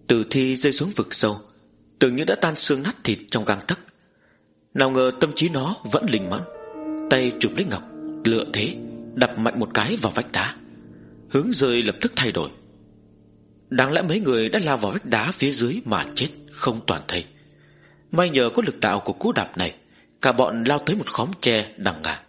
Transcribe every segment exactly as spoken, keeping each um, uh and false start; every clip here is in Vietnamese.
Tử thi rơi xuống vực sâu, tưởng như đã tan xương nát thịt trong gang tấc. Nào ngờ tâm trí nó vẫn linh mẫn, tay chụp lấy ngọc, lựa thế đập mạnh một cái vào vách đá. Hướng rơi lập tức thay đổi. Đáng lẽ mấy người đã lao vào vách đá phía dưới mà chết không toàn thây. May nhờ có lực đạo của cú đạp này, cả bọn lao tới một khóm tre đằng ngả.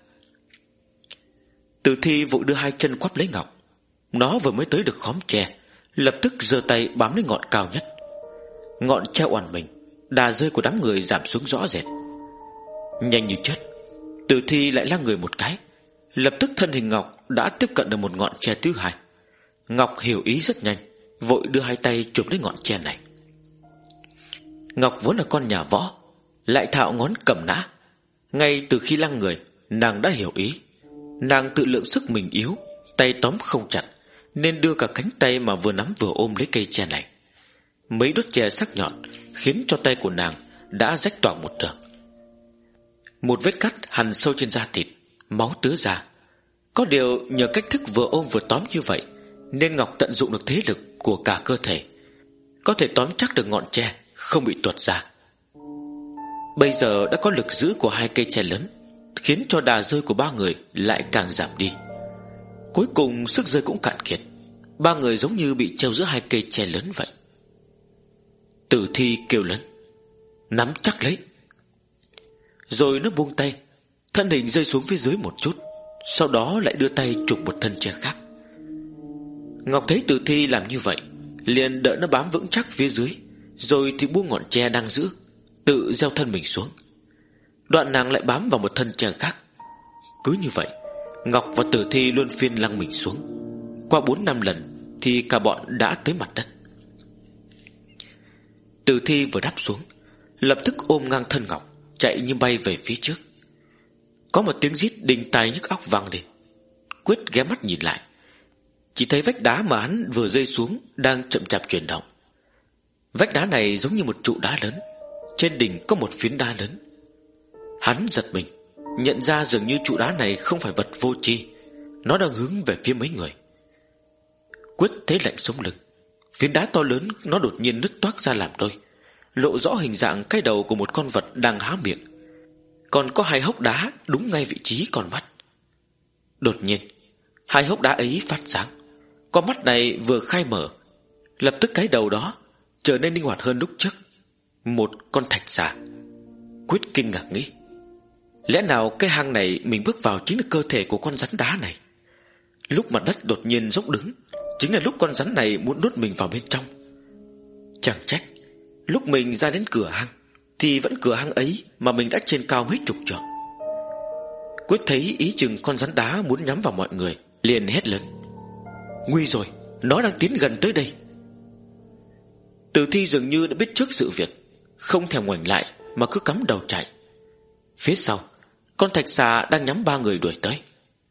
Tử thi vội đưa hai chân quắp lấy ngọc. Nó vừa mới tới được khóm tre, lập tức giơ tay bám lấy ngọn cao nhất. Ngọn tre oằn mình, đà rơi của đám người giảm xuống rõ rệt. Nhanh như chớp, Tử thi lại lắc người một cái, lập tức thân hình Ngọc đã tiếp cận được một ngọn tre thứ hai. Ngọc hiểu ý rất nhanh, vội đưa hai tay chụp lấy ngọn tre này. Ngọc vốn là con nhà võ, lại thạo ngón cầm nã. Ngay từ khi lăng người, nàng đã hiểu ý. Nàng tự lượng sức mình yếu, tay tóm không chặt, nên đưa cả cánh tay mà vừa nắm vừa ôm lấy cây tre này. Mấy đốt tre sắc nhọn khiến cho tay của nàng đã rách toạc một đường. Một vết cắt hằn sâu trên da thịt, máu tứa ra. Có điều nhờ cách thức vừa ôm vừa tóm như vậy, nên Ngọc tận dụng được thế lực của cả cơ thể, có thể tóm chắc được ngọn tre không bị tuột ra. Bây giờ đã có lực giữ của hai cây tre lớn, khiến cho đà rơi của ba người lại càng giảm đi. Cuối cùng sức rơi cũng cạn kiệt. Ba người giống như bị treo giữa hai cây tre lớn vậy. Tử thi kêu lớn: "Nắm chắc lấy!" Rồi nó buông tay, thân hình rơi xuống phía dưới một chút, sau đó lại đưa tay chụp một thân tre khác. Ngọc thấy tử thi làm như vậy, liền đợi nó bám vững chắc phía dưới, rồi thì buông ngọn tre đang giữ, tự gieo thân mình xuống. Đoạn nàng lại bám vào một thân tre khác. Cứ như vậy, Ngọc và tử thi luân phiên lăn mình xuống. Qua bốn năm lần thì cả bọn đã tới mặt đất. Tử thi vừa đáp xuống, lập tức ôm ngang thân Ngọc, chạy như bay về phía trước. Có một tiếng rít đinh tai nhức óc vang lên. Quyết ghé mắt nhìn lại, chỉ thấy vách đá mà hắn vừa rơi xuống đang chậm chạp chuyển động. Vách đá này giống như một trụ đá lớn, trên đỉnh có một phiến đá lớn. Hắn giật mình, nhận ra dường như trụ đá này không phải vật vô tri, nó đang hướng về phía mấy người. Quyết thấy lạnh sống lưng. Phiến đá to lớn nó đột nhiên nứt toác ra làm đôi, lộ rõ hình dạng cái đầu của một con vật đang há miệng, còn có hai hốc đá đúng ngay vị trí con mắt. Đột nhiên, hai hốc đá ấy phát sáng. Con mắt này vừa khai mở, lập tức cái đầu đó trở nên linh hoạt hơn lúc trước. Một con thạch xà. Quyết kinh ngạc nghĩ, lẽ nào cái hang này mình bước vào chính là cơ thể của con rắn đá này? Lúc mặt đất đột nhiên dốc đứng, chính là lúc con rắn này muốn nuốt mình vào bên trong. Chẳng trách lúc mình ra đến cửa hang thì vẫn cửa hang ấy mà mình đã trên cao mấy chục trượng. Quyết thấy ý chừng con rắn đá muốn nhắm vào mọi người, liền hét lớn: "Nguy rồi, nó đang tiến gần tới đây!" Tử thi dường như đã biết trước sự việc, không thèm ngoảnh lại mà cứ cắm đầu chạy. Phía sau, con thạch xà đang nhắm ba người đuổi tới.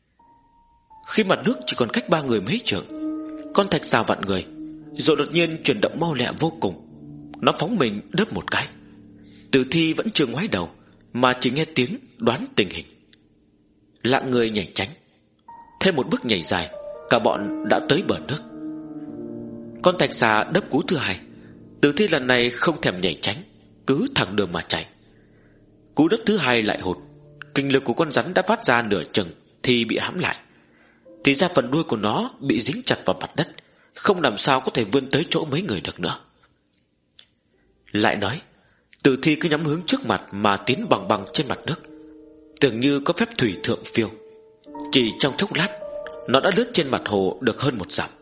Khi mặt nước chỉ còn cách ba người mấy trượng, con thạch xà vặn người, rồi đột nhiên chuyển động mau lẹ vô cùng. Nó phóng mình đớp một cái. Tử thi vẫn chưa ngoái đầu, mà chỉ nghe tiếng đoán tình hình. Lạng người nhảy tránh. Thêm một bước nhảy dài, cả bọn đã tới bờ nước. Con thạch xà đớp cú thứ hai. Tử thi lần này không thèm nhảy tránh, cứ thẳng đường mà chạy. Cú đớp thứ hai lại hụt. Kinh lực của con rắn đã phát ra nửa chừng thì bị hãm lại. Thì ra phần đuôi của nó bị dính chặt vào mặt đất, không làm sao có thể vươn tới chỗ mấy người được nữa. Lại nói, tử thi cứ nhắm hướng trước mặt mà tiến bằng bằng trên mặt nước, tưởng như có phép thủy thượng phiêu. Chỉ trong chốc lát, nó đã lướt trên mặt hồ được hơn một dặm.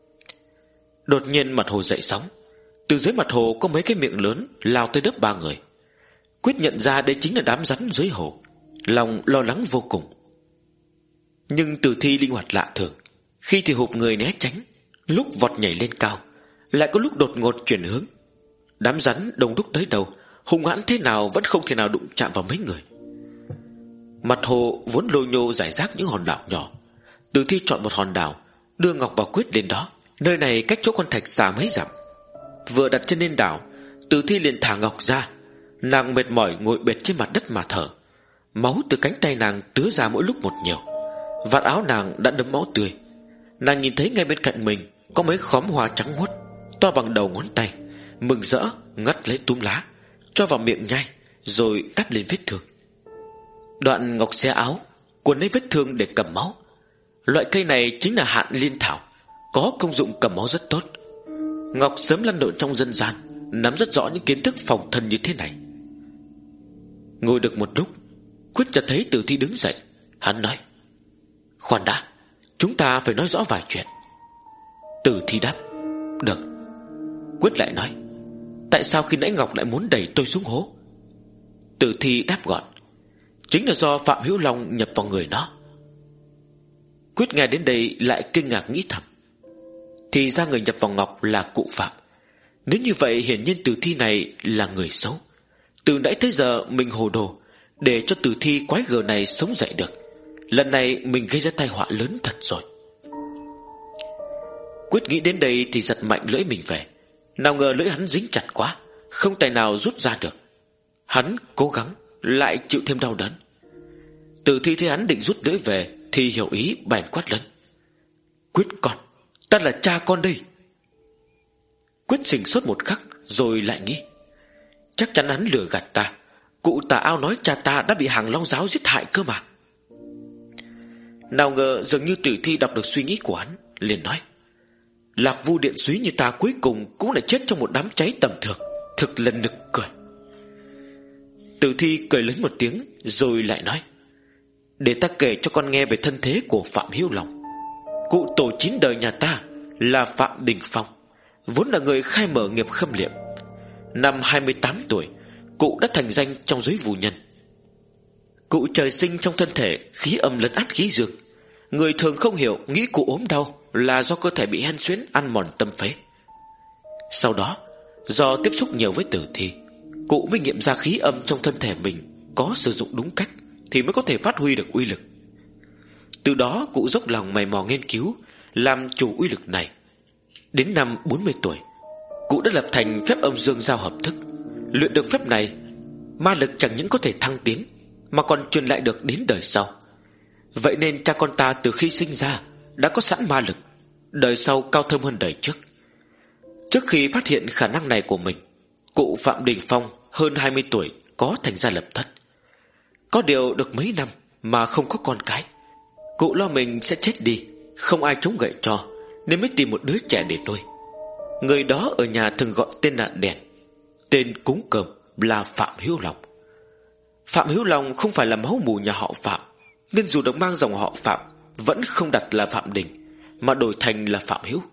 Đột nhiên mặt hồ dậy sóng. Từ dưới mặt hồ có mấy cái miệng lớn lao tới đớp ba người. Quyết nhận ra đây chính là đám rắn dưới hồ, lòng lo lắng vô cùng. Nhưng tử thi linh hoạt lạ thường, khi thì hụp người né tránh, lúc vọt nhảy lên cao, lại có lúc đột ngột chuyển hướng. Đám rắn đông đúc tới đầu, hung hãn thế nào vẫn không thể nào đụng chạm vào mấy người. Mặt hồ vốn lôi nhô rải rác những hòn đảo nhỏ. Tử thi chọn một hòn đảo, đưa Ngọc và Quyết đến đó. Nơi này cách chỗ con thạch xà mấy dặm. Vừa đặt chân lên đảo, tử thi liền thả Ngọc ra. Nàng mệt mỏi ngồi bệt trên mặt đất mà thở. Máu từ cánh tay nàng tứa ra mỗi lúc một nhiều. Vạt áo nàng đã đẫm máu tươi. Nàng nhìn thấy ngay bên cạnh mình có mấy khóm hoa trắng muốt, to bằng đầu ngón tay, mừng rỡ ngắt lấy túm lá, cho vào miệng nhai, rồi đắp lên vết thương. Đoạn ngọc xé áo, cuốn lấy vết thương để cầm máu. Loại cây này chính là hạn liên thảo, có công dụng cầm máu rất tốt. Ngọc sớm lăn lộn trong dân gian, nắm rất rõ những kiến thức phòng thân như thế này. Ngồi được một lúc, Quyết chợt thấy Tử Thi đứng dậy. Hắn nói: khoan đã, chúng ta phải nói rõ vài chuyện. Tử Thi đáp: được. Quyết lại nói: tại sao khi nãy Ngọc lại muốn đẩy tôi xuống hố? Tử Thi đáp gọn: chính là do Phạm Hữu Long nhập vào người nó. Quyết nghe đến đây lại kinh ngạc nghĩ thầm: thì ra người nhập vào Ngọc là cụ Phạm. Nếu như vậy hiển nhiên Tử Thi này là người xấu. Từ nãy tới giờ mình hồ đồ, để cho Tử Thi quái gở này sống dậy được. Lần này mình gây ra tai họa lớn thật rồi. Quyết nghĩ đến đây thì giật mạnh lưỡi mình về. Nào ngờ lưỡi hắn dính chặt quá, không tài nào rút ra được. Hắn cố gắng lại chịu thêm đau đớn. Tử Thi thấy hắn định rút lưỡi về thì hiểu ý, bèn quát lớn: Quyết con, ta là cha con đây. Quyết sửng sốt một khắc, rồi lại nghĩ: chắc chắn hắn lừa gạt ta. Cụ Tà Ao nói cha ta đã bị Hàng Long giáo giết hại cơ mà. Nào ngờ dường như Tử Thi đọc được suy nghĩ của hắn, liền nói: Lạc Vu Điện Súy như ta cuối cùng cũng lại chết trong một đám cháy tầm thường, thực là nực cười. Tử Thi cười lớn một tiếng, rồi lại nói: để ta kể cho con nghe về thân thế của Phạm Hữu Long. Cụ tổ chín đời nhà ta là Phạm Đình Phong, vốn là người khai mở nghiệp khâm liệm. Năm hai mươi tám tuổi, cụ đã thành danh trong giới vù nhân. Cụ trời sinh trong thân thể khí âm lấn át khí dương. Người thường không hiểu, nghĩ cụ ốm đau là do cơ thể bị hen suyễn ăn mòn tâm phế. Sau đó, do tiếp xúc nhiều với Tử Thi, cụ mới nghiệm ra khí âm trong thân thể mình có sử dụng đúng cách thì mới có thể phát huy được uy lực. Từ đó cụ dốc lòng mày mò nghiên cứu, làm chủ uy lực này. Đến năm bốn mươi tuổi, cụ đã lập thành phép âm dương giao hợp thức. Luyện được phép này, ma lực chẳng những có thể thăng tiến, mà còn truyền lại được đến đời sau. Vậy nên cha con ta từ khi sinh ra đã có sẵn ma lực, đời sau cao thâm hơn đời trước. Trước khi phát hiện khả năng này của mình, cụ Phạm Đình Phong hơn hai mươi tuổi có thành gia lập thất. Có điều được mấy năm mà không có con cái. Cụ lo mình sẽ chết đi, không ai chống gậy cho, nên mới tìm một đứa trẻ để nuôi. Người đó ở nhà thường gọi tên là Đèn, tên cúng cơm là Phạm Hữu Long. Phạm Hữu Long không phải là máu mủ nhà họ Phạm, nên dù được mang dòng họ Phạm vẫn không đặt là Phạm Đình, mà đổi thành là Phạm Hữu.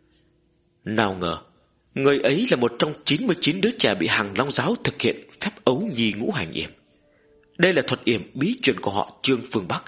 Nào ngờ người ấy là một trong chín mươi chín đứa trẻ bị Hàng Long giáo thực hiện phép ấu nhi ngũ hành yểm. Đây là thuật yểm bí truyền của họ Trương phương Bắc.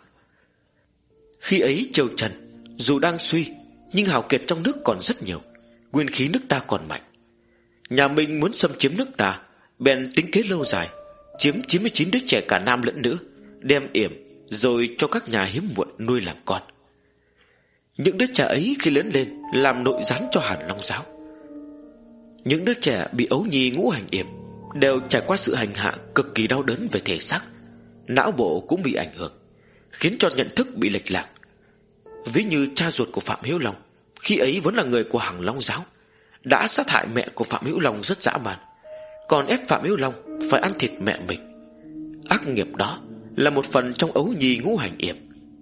Khi ấy Châu Trần dù đang suy, nhưng hào kiệt trong nước còn rất nhiều, nguyên khí nước ta còn mạnh. Nhà Minh muốn xâm chiếm nước ta, bèn tính kế lâu dài, chiếm chín mươi chín đứa trẻ cả nam lẫn nữ, đem yểm rồi cho các nhà hiếm muộn nuôi làm con. Những đứa trẻ ấy khi lớn lên làm nội gián cho Hàn Long giáo. Những đứa trẻ bị ấu nhi ngũ hành yểm đều trải qua sự hành hạ cực kỳ đau đớn về thể xác, não bộ cũng bị ảnh hưởng, khiến cho nhận thức bị lệch lạc. Ví như cha ruột của Phạm Hữu Long, khi ấy vốn là người của Hàng Long giáo, đã sát hại mẹ của Phạm Hữu Long rất dã man, còn ép Phạm Hữu Long phải ăn thịt mẹ mình. Ác nghiệp đó là một phần trong ấu nhi ngũ hành yểm.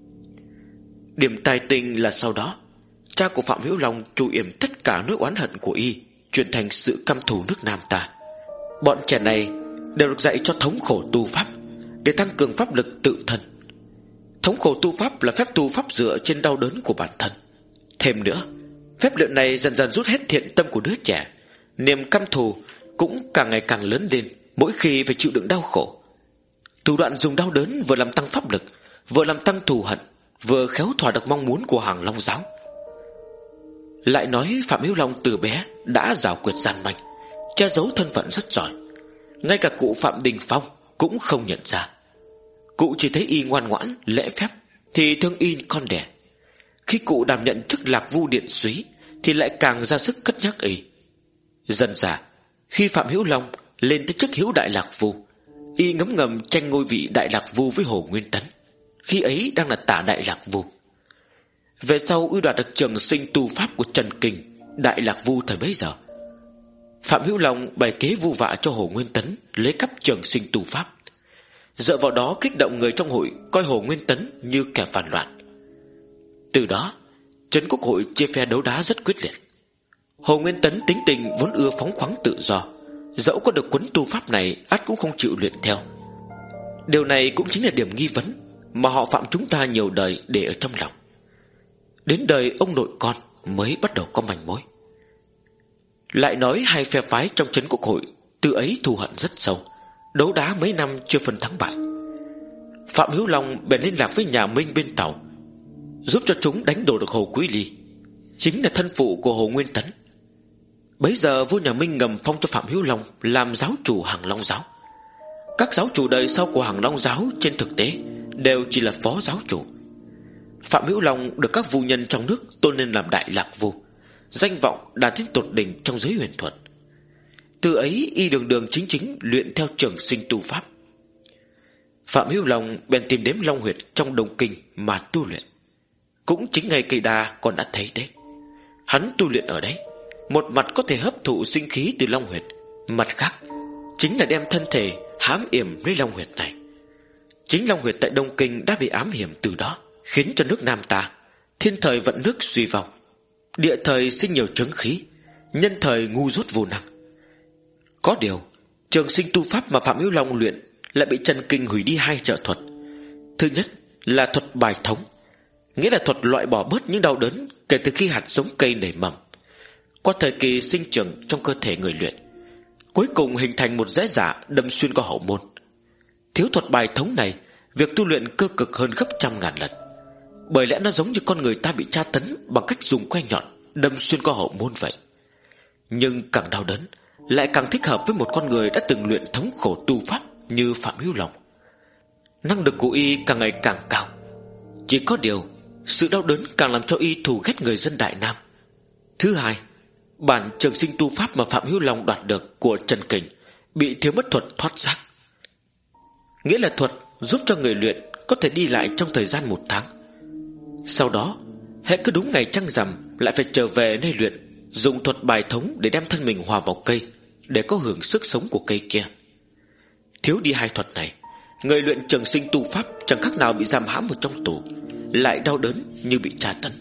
Điểm tài tình là sau đó, cha của Phạm Hữu Long chủ yểm tất cả nỗi oán hận của y chuyển thành sự căm thù nước Nam ta. Bọn trẻ này đều được dạy cho thống khổ tu pháp để tăng cường pháp lực tự thân. Thống khổ tu pháp là phép tu pháp dựa trên đau đớn của bản thân. Thêm nữa, phép luyện này dần dần rút hết thiện tâm của đứa trẻ, niềm căm thù cũng càng ngày càng lớn lên mỗi khi phải chịu đựng đau khổ. Thủ đoạn dùng đau đớn vừa làm tăng pháp lực, vừa làm tăng thù hận, vừa khéo thỏa được mong muốn của Hàng Long giáo. Lại nói Phạm Hữu Long từ bé đã giảo quyệt gian manh, che giấu thân phận rất giỏi. Ngay cả cụ Phạm Đình Phong cũng không nhận ra. Cụ chỉ thấy y ngoan ngoãn, lễ phép thì thương y con đẻ. Khi cụ đảm nhận chức Lạc Vu Điện Súy thì lại càng ra sức cất nhắc y. Dần dà, khi Phạm Hữu Long lên tới chức Hữu Đại Lạc Vu, y ngấm ngầm tranh ngôi vị Đại Lạc Vu với Hồ Nguyên Tấn, khi ấy đang là Tả Đại Lạc Vu. Về sau y đoạt được trường sinh tu pháp của Trần Kình, Đại Lạc Vu thời bấy giờ. Phạm Hữu Long bày kế vu vạ cho Hồ Nguyên Tấn lấy cắp Trường Sinh tu pháp, dựa vào đó kích động người trong hội coi Hồ Nguyên Tấn như kẻ phản loạn. Từ đó Trấn Quốc hội chia phe đấu đá rất quyết liệt. Hồ Nguyên Tấn tính tình vốn ưa phóng khoáng tự do, dẫu có được cuốn tu pháp này ắt cũng không chịu luyện theo. Điều này cũng chính là điểm nghi vấn mà họ Phạm chúng ta nhiều đời để ở trong lòng. Đến đời ông nội con mới bắt đầu có manh mối. Lại nói hai phe phái trong Trấn Quốc hội từ ấy thù hận rất sâu, đấu đá mấy năm chưa phân thắng bại. Phạm Hữu Long bèn liên lạc với nhà Minh bên Tàu, giúp cho chúng đánh đổ được Hồ Quý Ly, chính là thân phụ của Hồ Nguyên Tấn. Bấy giờ vua nhà Minh ngầm phong cho Phạm Hữu Long làm giáo chủ Hằng Long giáo. Các giáo chủ đời sau của Hằng Long giáo trên thực tế đều chỉ là phó giáo chủ. Phạm Hữu Long được các vua nhân trong nước tôn lên làm đại lạc vua, danh vọng đạt đến tột đỉnh trong giới huyền thuật. Từ ấy y đường đường chính chính luyện theo Trường Sinh tu pháp. Phạm Hữu Long bèn tìm đến Long huyệt trong Đông Kinh mà tu luyện. Cũng chính ngày Cây Đa còn đã thấy đấy. Hắn tu luyện ở đấy, một mặt có thể hấp thụ sinh khí từ Long huyệt, mặt khác chính là đem thân thể hãm yểm lấy Long huyệt này. Chính Long huyệt tại Đông Kinh đã bị ám hiểm từ đó, khiến cho nước Nam ta thiên thời vận nước suy vong, địa thời sinh nhiều chướng khí, nhân thời ngu dốt vô năng. Có điều Trường Sinh tu pháp mà Phạm Hữu Long luyện lại bị Trần Kinh hủy đi hai trợ thuật. Thứ nhất là thuật bài thống, nghĩa là thuật loại bỏ bớt những đau đớn kể từ khi hạt giống cây nảy mầm, qua thời kỳ sinh trưởng trong cơ thể người luyện, cuối cùng hình thành một rễ giả đâm xuyên qua hậu môn. Thiếu thuật bài thống này, việc tu luyện cơ cực hơn gấp trăm ngàn lần, bởi lẽ nó giống như con người ta bị tra tấn bằng cách dùng que nhọn đâm xuyên qua hậu môn vậy. Nhưng càng đau đớn lại càng thích hợp với một con người đã từng luyện thống khổ tu pháp như Phạm Hữu Long. Năng lực của y càng ngày càng cao, chỉ có điều sự đau đớn càng làm cho y thù ghét người dân Đại Nam. Thứ hai, bản Trường Sinh tu pháp mà Phạm Hữu Long đoạt được của Trần Kình bị thiếu mất thuật thoát giác, nghĩa là thuật giúp cho người luyện có thể đi lại trong thời gian một tháng. Sau đó hễ cứ đúng ngày trăng rằm lại phải trở về nơi luyện, dùng thuật bài thống để đem thân mình hòa vào cây, để có hưởng sức sống của cây kia. Thiếu đi hai thuật này, người luyện Trường Sinh tu pháp chẳng khác nào bị giam hãm ở trong tù, lại đau đớn như bị tra tấn.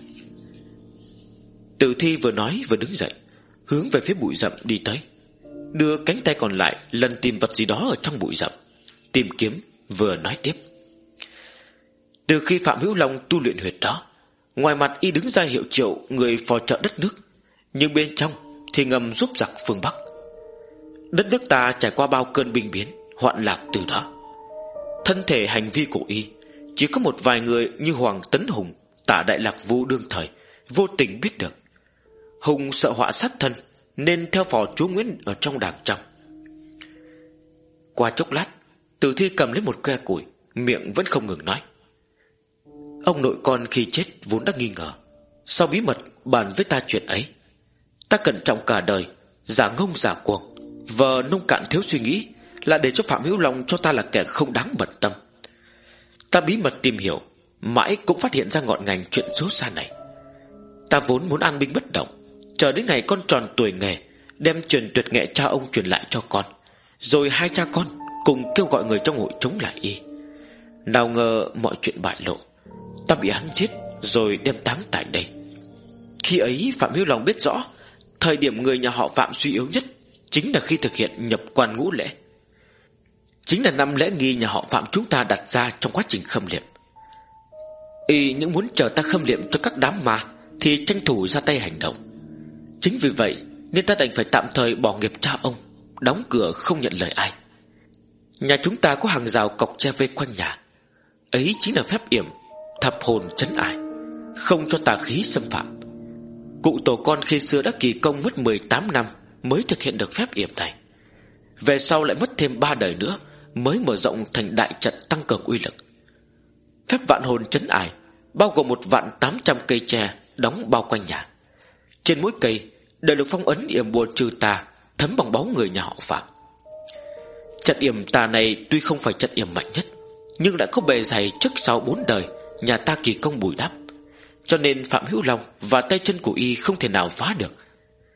Tử Thi vừa nói vừa đứng dậy, hướng về phía bụi rậm đi tới, đưa cánh tay còn lại lần tìm vật gì đó ở trong bụi rậm, tìm kiếm, vừa nói tiếp. Từ khi Phạm Hữu Long tu luyện huyệt đó, ngoài mặt y đứng ra hiệu triệu người phò trợ đất nước, nhưng bên trong thì ngầm giúp giặc phương Bắc. Đất nước ta trải qua bao cơn binh biến, hoạn lạc từ đó. Thân thể hành vi của y chỉ có một vài người như Hoàng Tấn Hùng, Tả Đại Lạc Vu đương thời vô tình biết được. Hùng sợ họa sát thân nên theo phò chúa Nguyễn ở trong đàng trong. Qua chốc lát, Tử Thi cầm lấy một que củi, miệng vẫn không ngừng nói. Ông nội con khi chết vốn đã nghi ngờ, sao bí mật bàn với ta chuyện ấy. Ta cẩn trọng cả đời, giả ngông giả cuồng, vờ nông cạn thiếu suy nghĩ, là để cho Phạm Hữu Long cho ta là kẻ không đáng bận tâm. Ta bí mật tìm hiểu, mãi cũng phát hiện ra ngọn ngành chuyện xấu xa này. Ta vốn muốn an binh bất động, chờ đến ngày con tròn tuổi nghề, đem truyền tuyệt nghệ cha ông truyền lại cho con, rồi hai cha con cùng kêu gọi người trong hội chống lại y. Nào ngờ mọi chuyện bại lộ, ta bị hắn giết rồi đem táng tại đây. Khi ấy Phạm Hữu Long biết rõ thời điểm người nhà họ Phạm suy yếu nhất chính là khi thực hiện nhập quan ngũ lễ, chính là năm lễ nghi nhà họ Phạm chúng ta đặt ra trong quá trình khâm liệm. Y những muốn chờ ta khâm liệm cho các đám ma thì tranh thủ ra tay hành động. Chính vì vậy nên ta đành phải tạm thời bỏ nghiệp cha ông, đóng cửa không nhận lời ai. Nhà chúng ta có hàng rào cọc tre vây quanh nhà, ấy chính là phép yểm thập hồn trấn ải, không cho tà khí xâm phạm. Cụ tổ con khi xưa đã kỳ công mất mười tám năm mới thực hiện được phép yểm này. Về sau lại mất thêm ba đời nữa mới mở rộng thành đại trận tăng cường uy lực. Phép vạn hồn trấn ải bao gồm một vạn tám trăm cây tre đóng bao quanh nhà. Trên mỗi cây đều được phong ấn yểm bùa trừ tà thấm bằng báu người nhà họ Phạm. Trận yểm tà này tuy không phải trận yểm mạnh nhất, nhưng đã có bề dày trước sau bốn đời nhà ta kỳ công bùi đắp, cho nên Phạm Hữu Long và tay chân của y không thể nào phá được.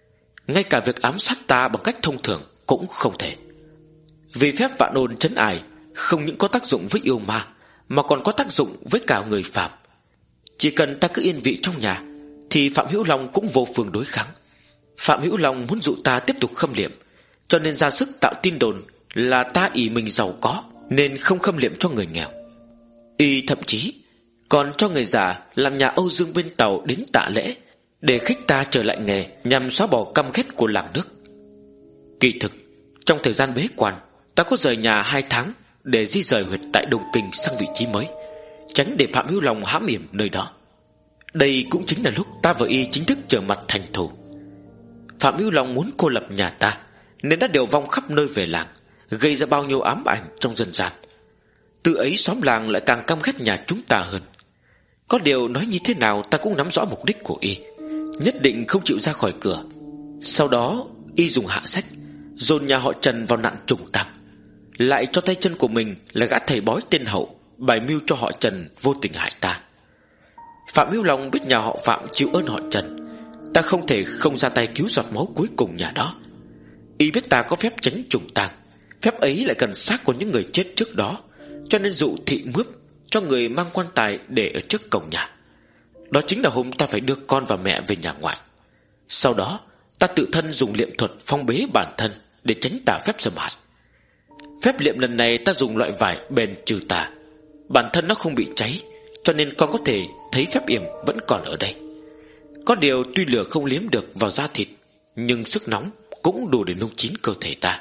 ngay cả việc ám sát ta bằng cách thông thường cũng không thể. Vì phép vạn ôn trấn ải không những có tác dụng với yêu ma, mà còn có tác dụng với cả người phạm. Chỉ cần ta cứ yên vị trong nhà thì Phạm Hữu Long cũng vô phương đối kháng. Phạm Hữu Long muốn dụ ta tiếp tục khâm liệm, cho nên ra sức tạo tin đồn là ta ỷ mình giàu có nên không khâm liệm cho người nghèo. Y thậm chí còn cho người già làm nhà Âu Dương bên Tàu đến tạ lễ, để khích ta trở lại nghề, nhằm xóa bỏ căm ghét của làng nước. Kỳ thực trong thời gian bế quan, ta có rời nhà hai tháng để di rời huyệt tại Đông Kinh sang vị trí mới, tránh để Phạm Hữu Long hãm hiểm nơi đó. Đây cũng chính là lúc ta và Y chính thức trở mặt thành thù. Phạm Hữu Long muốn cô lập nhà ta, nên đã điều vong khắp nơi về làng, gây ra bao nhiêu ám ảnh trong dân gian. Từ ấy xóm làng lại càng căm ghét nhà chúng ta hơn. Có điều nói như thế nào ta cũng nắm rõ mục đích của Y, nhất định không chịu ra khỏi cửa. Sau đó Y dùng hạ sách dồn nhà họ Trần vào nạn trùng tang, lại cho tay chân của mình là gã thầy bói tên Hậu bày mưu cho họ Trần vô tình hại ta. Phạm Hữu Long biết nhà họ Phạm chịu ơn họ Trần, ta không thể không ra tay cứu giọt máu cuối cùng nhà đó. Y biết ta có phép tránh trùng tang, phép ấy lại cần xác của những người chết trước đó, cho nên dụ thị mướp cho người mang quan tài để ở trước cổng nhà. Đó chính là hôm ta phải đưa con và mẹ về nhà ngoại. Sau đó ta tự thân dùng liệm thuật phong bế bản thân để tránh tà phép xâm hại. Phép liệm lần này ta dùng loại vải bền trừ tà, bản thân nó không bị cháy, cho nên con có thể thấy phép yểm vẫn còn ở đây. Có điều tuy lửa không liếm được vào da thịt, nhưng sức nóng cũng đủ để nung chín cơ thể ta.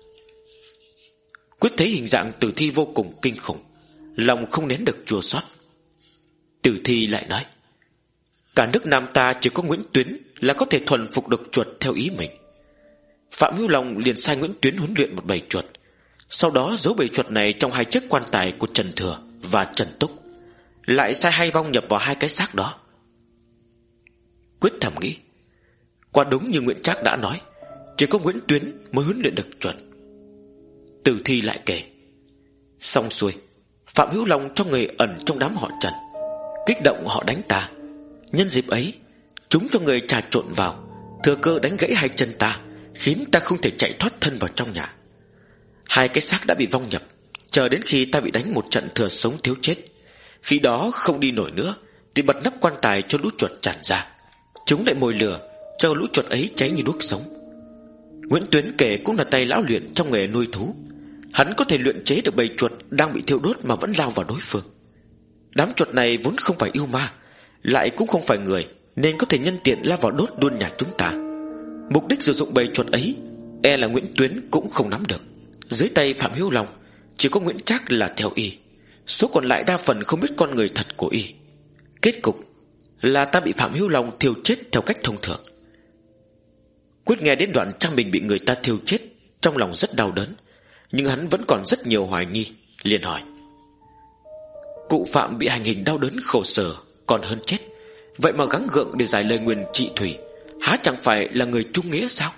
Quyết thấy hình dạng tử thi vô cùng kinh khủng, lòng không nén được chua xót. Tử thi lại nói: cả nước Nam ta chỉ có Nguyễn Tuyến là có thể thuần phục được chuột theo ý mình. Phạm Hữu Long liền sai Nguyễn Tuyến huấn luyện một bầy chuột, sau đó giấu bầy chuột này trong hai chiếc quan tài của Trần Thừa và Trần Túc, lại sai hai vong nhập vào hai cái xác đó. Quyết thầm nghĩ, quả đúng như Nguyễn Trác đã nói, chỉ có Nguyễn Tuyến mới huấn luyện được chuột. Tử thi lại kể, xong xuôi, Phạm Hữu Long cho người ẩn trong đám họ Trần, kích động họ đánh ta. Nhân dịp ấy, chúng cho người trà trộn vào, thừa cơ đánh gãy hai chân ta, khiến ta không thể chạy thoát thân vào trong nhà. Hai cái xác đã bị vong nhập, chờ đến khi ta bị đánh một trận thừa sống thiếu chết. Khi đó không đi nổi nữa thì bật nắp quan tài cho lũ chuột tràn ra. Chúng lại mồi lửa cho lũ chuột ấy cháy như đuốc sống. Nguyễn Tuyến kể cũng là tay lão luyện trong nghề nuôi thú, hắn có thể luyện chế được bầy chuột đang bị thiêu đốt mà vẫn lao vào đối phương. Đám chuột này vốn không phải yêu ma, lại cũng không phải người, nên có thể nhân tiện lao vào đốt luôn nhà chúng ta. Mục đích sử dụng bầy chuột ấy e là Nguyễn Tuyến cũng không nắm được. Dưới tay Phạm Hữu Long chỉ có Nguyễn Trác là theo Y, số còn lại đa phần không biết con người thật của Y. Kết cục là ta bị Phạm Hữu Long thiêu chết theo cách thông thường. Quyết nghe đến đoạn cha mình bị người ta thiêu chết, trong lòng rất đau đớn, nhưng hắn vẫn còn rất nhiều hoài nghi, liền hỏi: cụ Phạm bị hành hình đau đớn khổ sở còn hơn chết, vậy mà gắng gượng để giải lời nguyền trị thủy, há chẳng phải là người trung nghĩa sao?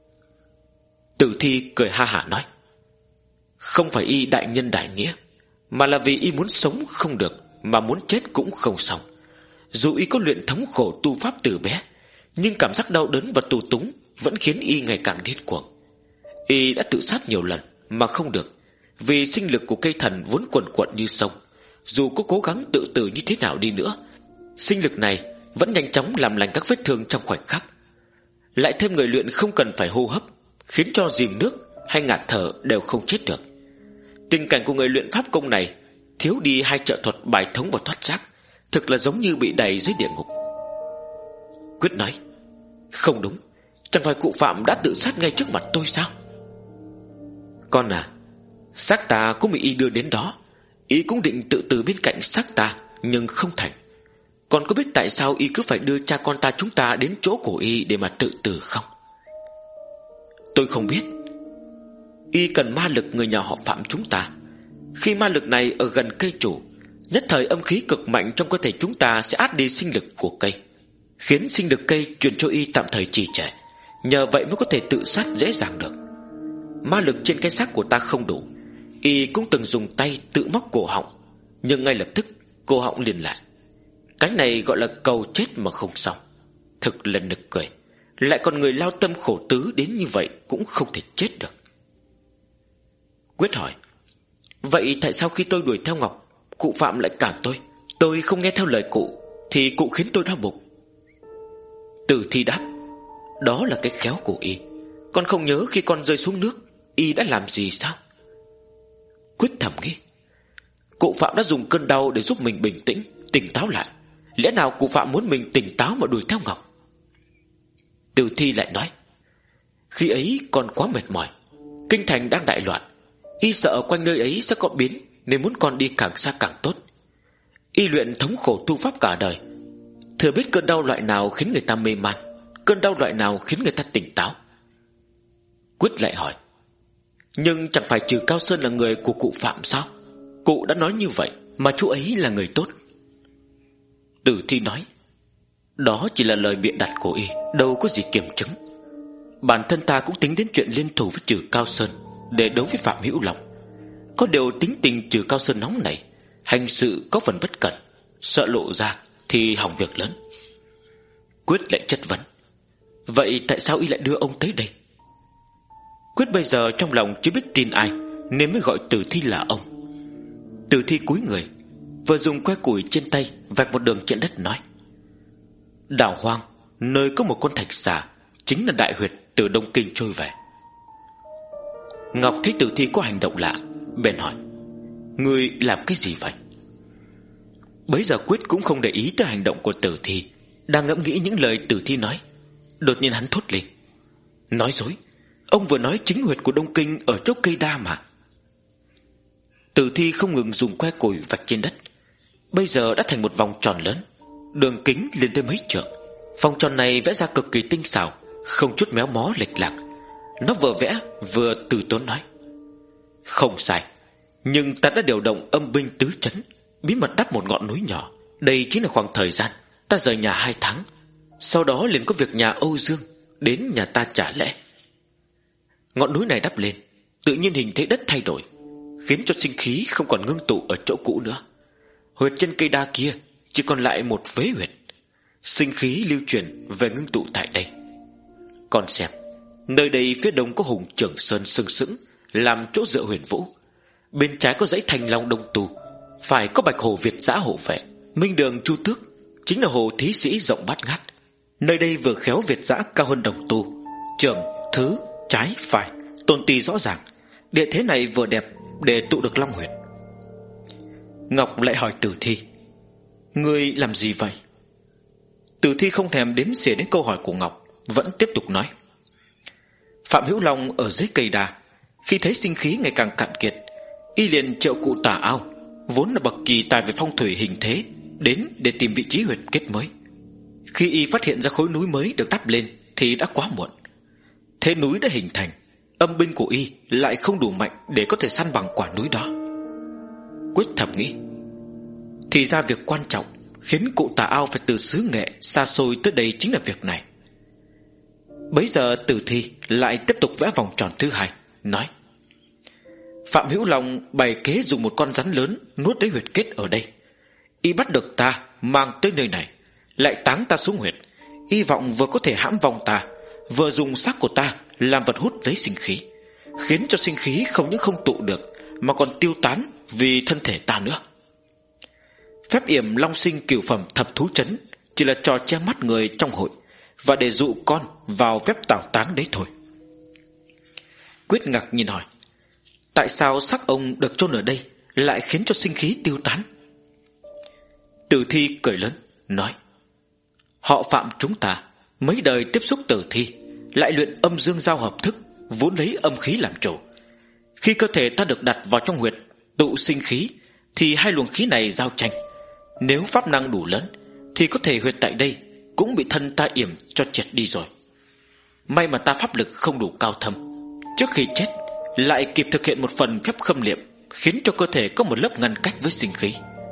Tử thi cười ha hả nói: không phải Y đại nhân đại nghĩa, mà là vì Y muốn sống không được, mà muốn chết cũng không xong. Dù Y có luyện thống khổ tu pháp từ bé, nhưng cảm giác đau đớn và tù túng vẫn khiến Y ngày càng điên cuồng. Y đã tự sát nhiều lần mà không được, vì sinh lực của cây thần vốn quần quật như sông. Dù có cố gắng tự tử như thế nào đi nữa, sinh lực này vẫn nhanh chóng làm lành các vết thương trong khoảnh khắc. Lại thêm người luyện không cần phải hô hấp, khiến cho dìm nước hay ngạt thở đều không chết được. Tình cảnh của người luyện pháp công này thiếu đi hai trợ thuật bài thống và thoát xác, thực là giống như bị đày dưới địa ngục. Quyết nói: không đúng, chẳng phải cụ Phạm đã tự sát ngay trước mặt tôi sao? Con à, xác ta cũng bị Y đưa đến đó, Y cũng định tự tử bên cạnh xác ta, nhưng không thành. Con có biết tại sao Y cứ phải đưa cha con ta chúng ta đến chỗ của Y để mà tự tử không? Tôi không biết. Y cần ma lực người nhà họ Phạm chúng ta. Khi ma lực này ở gần cây chủ, nhất thời âm khí cực mạnh trong cơ thể chúng ta sẽ át đi sinh lực của cây, khiến sinh lực cây truyền cho Y tạm thời trì trệ. Nhờ vậy mới có thể tự sát dễ dàng được. Ma lực trên cái xác của ta không đủ, Y cũng từng dùng tay tự móc cổ họng, nhưng ngay lập tức cổ họng liền lại. Cái này gọi là cầu chết mà không xong. Thực là nực cười. lại còn người lao tâm khổ tứ đến như vậy cũng không thể chết được. Quyết hỏi: Vậy tại sao khi tôi đuổi theo Ngọc, cụ Phạm lại cản tôi? Tôi không nghe theo lời cụ thì cụ khiến tôi đau bụng. Tử Thi đáp: Đó là cái khéo của y. Con không nhớ khi con rơi xuống nước y đã làm gì sao? Quyết thầm nghĩ, cụ Phạm đã dùng cơn đau để giúp mình bình tĩnh, tỉnh táo lại. Lẽ nào cụ Phạm muốn mình tỉnh táo mà đuổi theo Ngọc? Tử Thi lại nói: Khi ấy con quá mệt mỏi, kinh thành đang đại loạn, y sợ quanh nơi ấy sẽ có biến, nên muốn con đi càng xa càng tốt. Y luyện thống khổ tu pháp cả đời, thừa biết cơn đau loại nào khiến người ta mê man, cơn đau loại nào khiến người ta tỉnh táo. Quyết lại hỏi: Nhưng chẳng phải Trừ Cao Sơn là người của cụ Phạm sao? Cụ đã nói như vậy mà chú ấy là người tốt. Tử Thi nói: Đó chỉ là lời bịa đặt của y, đâu có gì kiểm chứng. Bản thân ta cũng tính đến chuyện liên thủ với Trừ Cao Sơn để đấu với Phạm Hữu Long. Có điều tính tình Trừ Cao Sơn nóng nảy, hành sự có phần bất cẩn, sợ lộ ra thì hỏng việc lớn. Quyết lại chất vấn: Vậy tại sao y lại đưa ông tới đây? Quyết bây giờ trong lòng chưa biết tin ai, nên mới gọi Tử Thi là ông. Tử Thi cúi người, vừa dùng que củi trên tay vạch một đường trên đất, nói: Đảo hoang, nơi có một con thạch xà, chính là đại huyệt từ Đông Kinh trôi về. Ngọc thấy Tử Thi có hành động lạ, bèn hỏi: Ngươi làm cái gì vậy? Bấy giờ Quyết cũng không để ý tới hành động của Tử Thi, đang ngẫm nghĩ những lời Tử Thi nói. Đột nhiên hắn thốt lên: Nói dối, ông vừa nói chính huyệt của Đông Kinh ở chỗ cây đa mà. Tử Thi không ngừng dùng que củi vạch trên đất, bây giờ đã thành một vòng tròn lớn, đường kính lên tới mấy trượng. Vòng tròn này vẽ ra cực kỳ tinh xảo, không chút méo mó lệch lạc. Nó vừa vẽ vừa từ tốn nói: Không sai, nhưng ta đã điều động âm binh tứ trấn, bí mật đắp một ngọn núi nhỏ. Đây chính là khoảng thời gian ta rời nhà hai tháng. Sau đó liền có việc nhà Âu Dương đến nhà ta trả lễ. Ngọn núi này đắp lên, tự nhiên hình thế đất thay đổi, khiến cho sinh khí không còn ngưng tụ ở chỗ cũ nữa. Huyệt chân cây đa kia chỉ còn lại một phế huyệt, sinh khí lưu chuyển về ngưng tụ tại đây. Còn xem, nơi đây phía đông có Hùng Trường Sơn sừng sững làm chỗ dựa huyền vũ, bên trái có dãy Thành Long Đông Tu, phải có Bạch Hồ Việt Giã hộ vệ, Minh Đường Chu Tước chính là hồ Thí Sĩ rộng bát ngát. Nơi đây vừa khéo Việt Giã cao hơn Đồng Tu, trường, thứ, trái, phải, tôn ti rõ ràng. Địa thế này vừa đẹp để tụ được Long Huyệt. Ngọc lại hỏi Tử Thi: Ngươi làm gì vậy? Tử Thi không thèm đếm xỉa đến câu hỏi của Ngọc, vẫn tiếp tục nói: Phạm Hữu Long ở dưới cây đa, khi thấy sinh khí ngày càng cạn kiệt, y liền triệu cụ Tà Ao, vốn là bậc kỳ tài về phong thủy hình thế, đến để tìm vị trí huyệt kết mới. Khi y phát hiện ra khối núi mới được đắp lên thì đã quá muộn. Thế núi đã hình thành, âm binh của y lại không đủ mạnh để có thể săn bằng quả núi đó. Quyết thầm nghĩ, thì ra việc quan trọng khiến cụ Tà Ao phải từ xứ Nghệ xa xôi tới đây chính là việc này. Bấy giờ Tử Thi lại tiếp tục vẽ vòng tròn thứ hai, nói: Phạm Hữu Long bày kế dùng một con rắn lớn nuốt lấy huyệt kết ở đây. Y bắt được ta mang tới nơi này, lại táng ta xuống huyệt, hy vọng vừa có thể hãm vong ta, vừa dùng xác của ta làm vật hút lấy sinh khí, khiến cho sinh khí không những không tụ được mà còn tiêu tán vì thân thể ta nữa. Phép yểm long sinh cửu phẩm thập thú trấn chỉ là trò che mắt người trong hội, và để dụ con vào phép tảo táng đấy thôi. Quyết ngạc nhìn hỏi: Tại sao xác ông được chôn ở đây lại khiến cho sinh khí tiêu tán? Tử Thi cười lớn nói: Họ Phạm chúng ta mấy đời tiếp xúc tử thi, lại luyện âm dương giao hợp thức, vốn lấy âm khí làm chủ. Khi cơ thể ta được đặt vào trong huyệt tụ sinh khí, thì hai luồng khí này giao tranh. Nếu pháp năng đủ lớn thì có thể huyệt tại đây cũng bị thân ta yểm cho triệt đi rồi. May mà ta pháp lực không đủ cao thâm, trước khi chết lại kịp thực hiện một phần phép khâm liệm, khiến cho cơ thể có một lớp ngăn cách với sinh khí.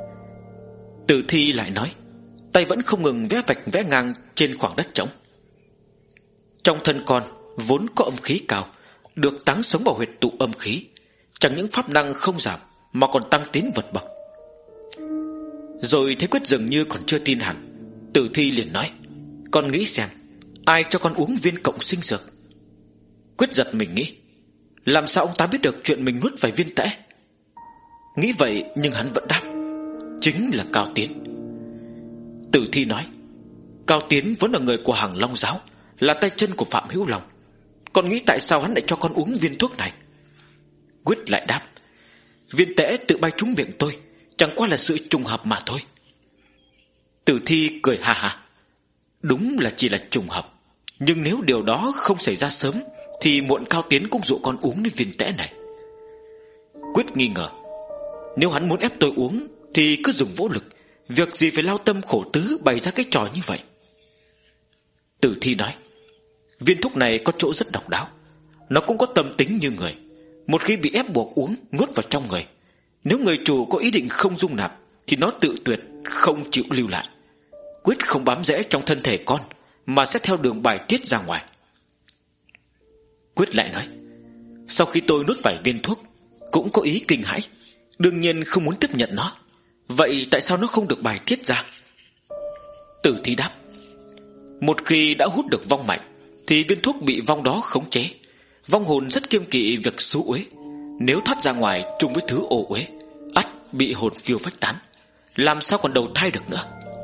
Tử Thi lại nói, tay vẫn không ngừng vẽ vạch vẽ ngang trên khoảng đất trống. Trong thân con vốn có âm khí cao, được táng sống vào huyệt tụ âm khí, chẳng những pháp năng không giảm mà còn tăng tiến vượt bậc. Rồi thấy Quyết dường như còn chưa tin hẳn, Tử Thi liền nói: Con nghĩ xem, Ai cho con uống viên cộng sinh dược? Quyết giật mình nghĩ, làm sao ông ta biết được chuyện mình nuốt phải viên tễ? Nghĩ vậy nhưng hắn vẫn đáp, chính là Cao Tiến. Tử Thi nói, Cao Tiến vốn là người của Hàng Long giáo, là tay chân của Phạm Hữu Long. Con nghĩ tại sao hắn lại cho con uống viên thuốc này? Quyết lại đáp, viên tễ tự bay trúng miệng tôi, chẳng qua là sự trùng hợp mà thôi. Tử Thi cười ha ha, đúng là chỉ là trùng hợp, nhưng nếu điều đó không xảy ra sớm thì muộn Cao Tiến cũng dụ con uống đến viên tễ này. Quyết nghi ngờ, nếu hắn muốn ép tôi uống thì cứ dùng vũ lực, việc gì phải lao tâm khổ tứ bày ra cái trò như vậy. Tử Thi nói, viên thuốc này có chỗ rất độc đáo, nó cũng có tâm tính như người. Một khi bị ép buộc uống, nuốt vào trong người, nếu người chủ có ý định không dung nạp thì nó tự tuyệt, không chịu lưu lại. Quyết không bám rễ trong thân thể con, mà sẽ theo đường bài tiết ra ngoài. Quyết lại nói, sau khi tôi nuốt vài viên thuốc, cũng có ý kinh hãi, đương nhiên không muốn tiếp nhận nó. Vậy tại sao nó không được bài tiết ra? Tử Thi đáp, một khi đã hút được vong mạnh thì viên thuốc bị vong đó khống chế. Vong hồn rất kiêng kỵ việc xú uế, nếu thoát ra ngoài chung với thứ ô uế, ắt bị hồn phiêu phách tán, làm sao còn đầu thai được nữa.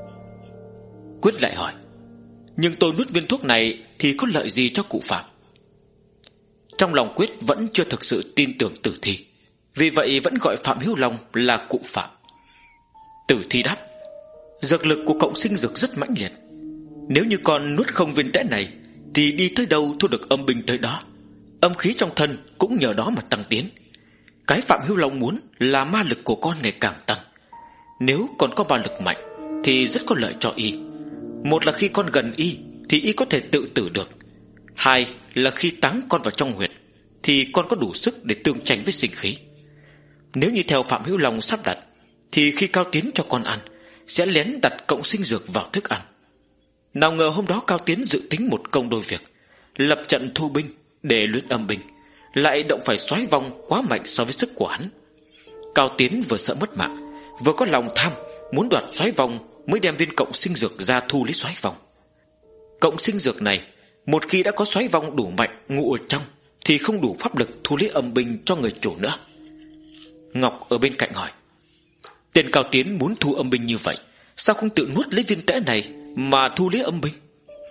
Quyết lại hỏi, nhưng tôi nuốt viên thuốc này thì có lợi gì cho cụ Phạm? Trong lòng Quyết vẫn chưa thực sự tin tưởng Tử Thi, vì vậy vẫn gọi Phạm Hữu Long là cụ Phạm. Tử Thi đáp, dược lực của cộng sinh dược rất mãnh liệt, nếu như con nuốt không viên tễ này thì đi tới đâu thu được âm binh tới đó, âm khí trong thân cũng nhờ đó mà tăng tiến. Cái Phạm Hữu Long muốn là ma lực của con ngày càng tăng. Nếu còn có ma lực mạnh thì rất có lợi cho y. Một là khi con gần y thì y có thể tự tử được. Hai là khi táng con vào trong huyệt thì con có đủ sức để tương tranh với sinh khí. Nếu như theo Phạm Hữu Long sắp đặt thì khi Cao Tiến cho con ăn, sẽ lén đặt cộng sinh dược vào thức ăn. Nào ngờ hôm đó Cao Tiến dự tính một công đôi việc, lập trận thu binh để luyện âm binh, lại động phải soái vong quá mạnh so với sức của hắn. Cao Tiến vừa sợ mất mạng, vừa có lòng tham muốn đoạt soái vong, mới đem viên cộng sinh dược ra thu lấy soái vong. Cộng sinh dược này, một khi đã có soái vong đủ mạnh ngụ ở trong, thì không đủ pháp lực thu lấy âm binh cho người chủ nữa. Ngọc ở bên cạnh hỏi, tên Cao Tiến muốn thu âm binh như vậy, sao không tự nuốt lấy viên tễ này mà thu lấy âm binh?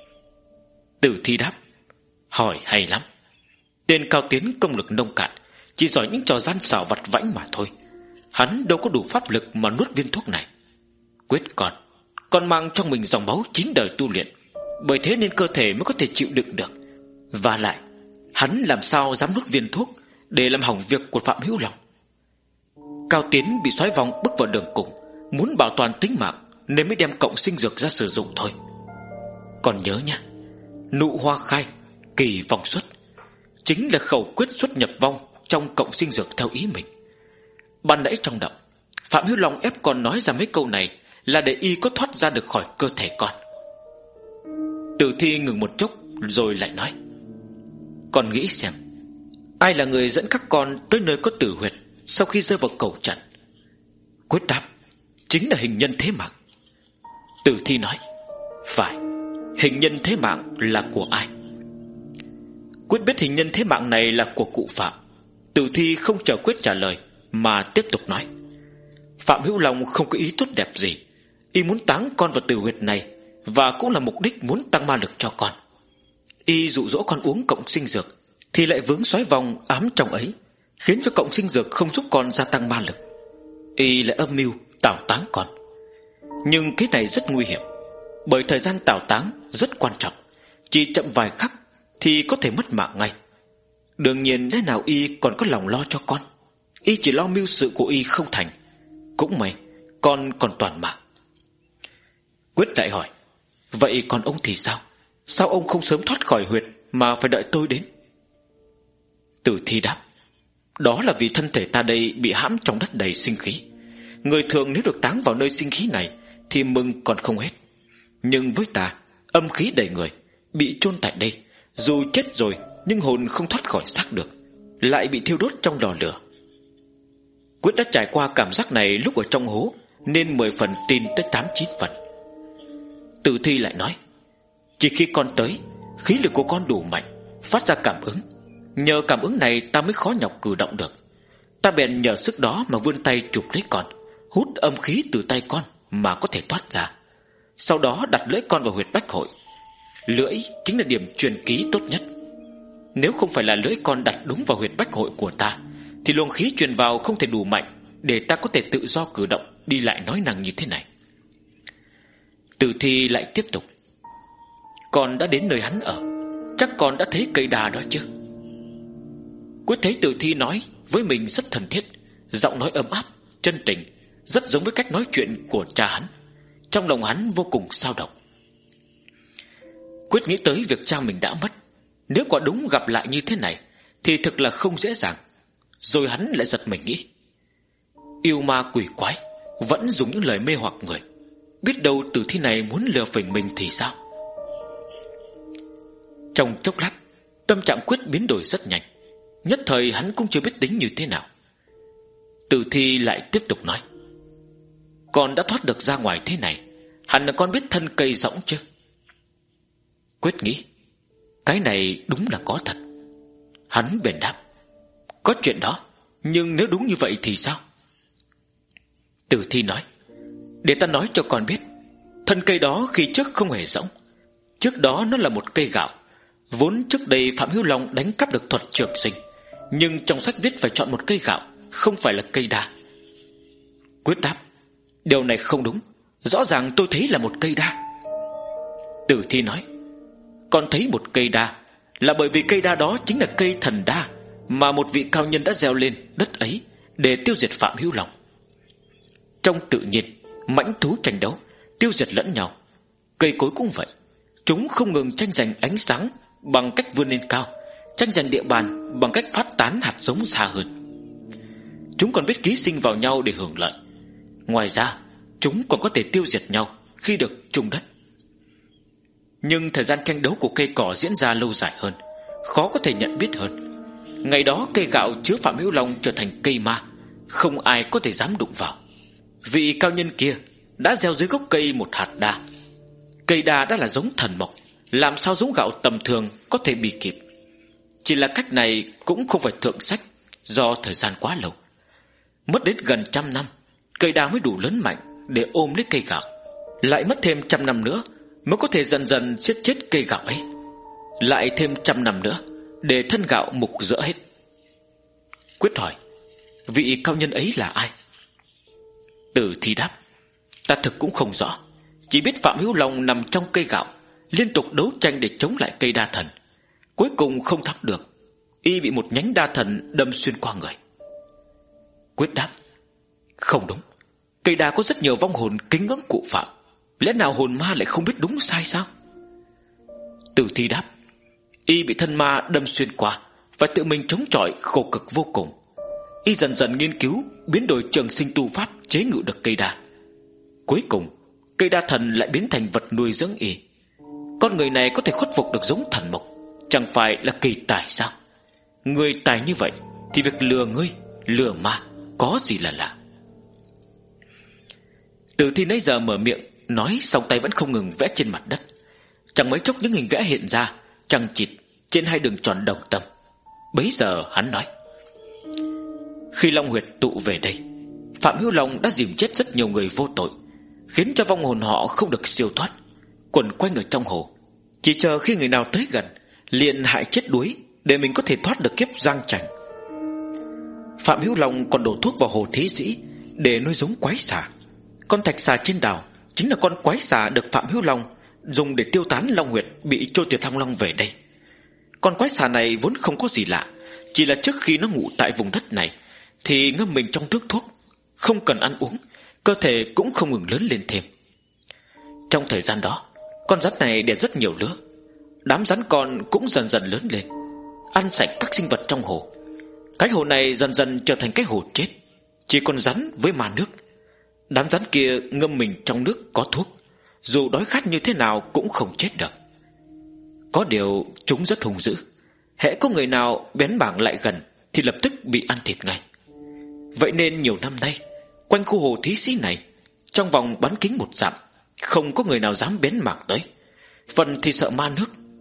Tử Thi đáp, hỏi hay lắm. Tên Cao Tiến công lực nông cạn, chỉ giỏi những trò gian xảo vặt vãnh mà thôi. Hắn đâu có đủ pháp lực mà nuốt viên thuốc này. Quyết còn Còn mang trong mình dòng máu chín đời tu luyện, bởi thế nên cơ thể mới có thể chịu đựng được. Và lại, hắn làm sao dám nuốt viên thuốc để làm hỏng việc của Phạm Hữu Long? Cao Tiến bị soái vong bước vào đường cùng, muốn bảo toàn tính mạng nên mới đem cộng sinh dược ra sử dụng thôi. Còn nhớ nha, nụ hoa khai, kỳ vong xuất, chính là khẩu quyết xuất nhập vong trong cộng sinh dược theo ý mình. Ban nãy trong động, Phạm Hữu Long ép con nói ra mấy câu này là để y có thoát ra được khỏi cơ thể con. Tử Thi ngừng một chốc rồi lại nói, con nghĩ xem, ai là người dẫn các con tới nơi có tử huyệt sau khi rơi vào cầu trận? Quyết đáp, chính là hình nhân thế mạng. Tử Thi nói, phải, hình nhân thế mạng là của ai? Quyết biết hình nhân thế mạng này là của cụ Phạm. Tử Thi không chờ Quyết trả lời mà tiếp tục nói, Phạm Hữu Long không có ý tốt đẹp gì, y muốn táng con vào tử huyệt này, và cũng là mục đích muốn tăng ma lực cho con. Y dụ dỗ con uống cộng sinh dược thì lại vướng soái vong ám trong ấy, khiến cho cộng sinh dược không giúp con gia tăng ma lực. Y lại âm mưu tảo táng con. Nhưng cái này rất nguy hiểm, bởi thời gian tảo táng rất quan trọng, chỉ chậm vài khắc thì có thể mất mạng ngay. Đương nhiên lẽ nào y còn có lòng lo cho con? Y chỉ lo mưu sự của y không thành. Cũng may con còn toàn mạng. Quyết lại hỏi, vậy còn ông thì sao? Sao ông không sớm thoát khỏi huyệt mà phải đợi tôi đến? Tử Thi đáp, đó là vì thân thể ta đây bị hãm trong đất đầy sinh khí. Người thường nếu được táng vào nơi sinh khí này thì mừng còn không hết, nhưng với ta, âm khí đầy người, bị chôn tại đây, dù chết rồi nhưng hồn không thoát khỏi xác được, lại bị thiêu đốt trong lò lửa. Quyết đã trải qua cảm giác này lúc ở trong hố, nên mười phần tin tới tám chín phần. Tử Thi lại nói, chỉ khi con tới khí lực của con đủ mạnh, phát ra cảm ứng. Nhờ cảm ứng này ta mới khó nhọc cử động được. Ta bèn nhờ sức đó mà vươn tay chụp lấy con, hút âm khí từ tay con mà có thể thoát ra. Sau đó đặt lưỡi con vào huyệt bách hội. Lưỡi chính là điểm truyền ký tốt nhất. Nếu không phải là lưỡi con đặt đúng vào huyệt bách hội của ta, thì luồng khí truyền vào không thể đủ mạnh để ta có thể tự do cử động, đi lại nói năng như thế này. Tử Thi lại tiếp tục: Con đã đến nơi hắn ở, chắc con đã thấy cây đa đó chứ? Quyết thấy Tử Thi nói với mình rất thân thiết, giọng nói ấm áp, chân tình, rất giống với cách nói chuyện của cha hắn. Trong lòng hắn vô cùng xao động. Quyết nghĩ tới việc cha mình đã mất, nếu quả đúng gặp lại như thế này thì thực là không dễ dàng. Rồi hắn lại giật mình nghĩ, yêu ma quỷ quái vẫn dùng những lời mê hoặc người, biết đâu Tử Thi này muốn lừa phỉnh mình thì sao? Trong chốc lát, tâm trạng Quyết biến đổi rất nhanh. Nhất thời hắn cũng chưa biết tính như thế nào. Tử Thi lại tiếp tục nói: Con đã thoát được ra ngoài thế này, hẳn là con biết thân cây rỗng chứ? Quyết nghĩ, cái này đúng là có thật. Hắn bèn đáp: Có chuyện đó, nhưng nếu đúng như vậy thì sao? Tử Thi nói: Để ta nói cho con biết. Thân cây đó khi trước không hề rỗng. Trước đó nó là một cây gạo. Vốn trước đây Phạm Hiếu Long đánh cắp được thuật trường sinh, nhưng trong sách viết phải chọn một cây gạo, không phải là cây đa. Quyết đáp: Điều này không đúng, rõ ràng tôi thấy là một cây đa. Tử Thi nói: Con thấy một cây đa là bởi vì cây đa đó chính là cây thần đa mà một vị cao nhân đã gieo lên đất ấy để tiêu diệt Phạm Hiếu Long. Trong tự nhiên, mãnh thú tranh đấu, tiêu diệt lẫn nhau. Cây cối cũng vậy, chúng không ngừng tranh giành ánh sáng bằng cách vươn lên cao, tranh giành địa bàn bằng cách phát tán hạt giống xa hơn. Chúng còn biết ký sinh vào nhau để hưởng lợi. Ngoài ra, chúng còn có thể tiêu diệt nhau khi được chung đất. Nhưng thời gian tranh đấu của cây cỏ diễn ra lâu dài hơn, khó có thể nhận biết hơn. Ngày đó cây gạo chứa Phạm Hiếu Long trở thành cây ma, không ai có thể dám đụng vào. Vị cao nhân kia đã gieo dưới gốc cây một hạt đa. Cây đa đã là giống thần mộc, làm sao giống gạo tầm thường có thể bị kịp? Chỉ là cách này cũng không phải thượng sách, do thời gian quá lâu. Mất đến gần trăm năm, cây đa mới đủ lớn mạnh để ôm lấy cây gạo. Lại mất thêm trăm năm nữa mới có thể dần dần giết chết cây gạo ấy. Lại thêm trăm năm nữa để thân gạo mục rỡ hết. Quyết hỏi: Vị cao nhân ấy là ai? Tử Thi đáp: Ta thực cũng không rõ, chỉ biết Phạm Hiếu Long nằm trong cây gạo, liên tục đấu tranh để chống lại cây đa thần. Cuối cùng không thắng được, y bị một nhánh đa thần đâm xuyên qua người. Quyết đáp: Không đúng, cây đa có rất nhiều vong hồn kính ngưỡng cụ Phạm, lẽ nào hồn ma lại không biết đúng sai sao? Tử Thi đáp: Y bị thân ma đâm xuyên qua, phải tự mình chống chọi khổ cực vô cùng. Y dần dần nghiên cứu biến đổi trường sinh tu pháp chế ngự được cây đa. Cuối cùng cây đa thần lại biến thành vật nuôi dưỡng y. Con người này có thể khuất phục được giống thần mộc, chẳng phải là kỳ tài sao? Người tài như vậy thì việc lừa ngươi, lừa ma có gì là lạ? Tử Thi nãy giờ mở miệng nói, xong tay vẫn không ngừng vẽ trên mặt đất. Chẳng mấy chốc những hình vẽ hiện ra chằng chịt trên hai đường tròn đồng tâm. Bấy giờ hắn nói: Khi Long Huyệt tụ về đây, Phạm Hiếu Long đã dìm chết rất nhiều người vô tội, khiến cho vong hồn họ không được siêu thoát, quẩn quanh ở trong hồ, chỉ chờ khi người nào tới gần liền hại chết đuối để mình có thể thoát được kiếp giang trành. Phạm Hiếu Long còn đổ thuốc vào hồ Thí Sĩ để nuôi giống quái xà. Con thạch xà trên đảo chính là con quái xà được Phạm Hiếu Long dùng để tiêu tán Long Huyệt bị trôi từ Thăng Long về đây. Con quái xà này vốn không có gì lạ, chỉ là trước khi nó ngủ tại vùng đất này thì ngâm mình trong nước thuốc, không cần ăn uống, cơ thể cũng không ngừng lớn lên thêm. Trong thời gian đó, con rắn này đẻ rất nhiều lứa. Đám rắn con cũng dần dần lớn lên, ăn sạch các sinh vật trong hồ. Cái hồ này dần dần trở thành cái hồ chết, chỉ còn rắn với ma nước. Đám rắn kia ngâm mình trong nước có thuốc, dù đói khát như thế nào cũng không chết được. Có điều chúng rất hung dữ, hễ có người nào bén mảng lại gần thì lập tức bị ăn thịt ngay. Vậy nên nhiều năm nay, quanh khu hồ Thí Sĩ này, trong vòng bán kính một dặm, không có người nào dám bén mảng tới. Phần thì sợ ma nước,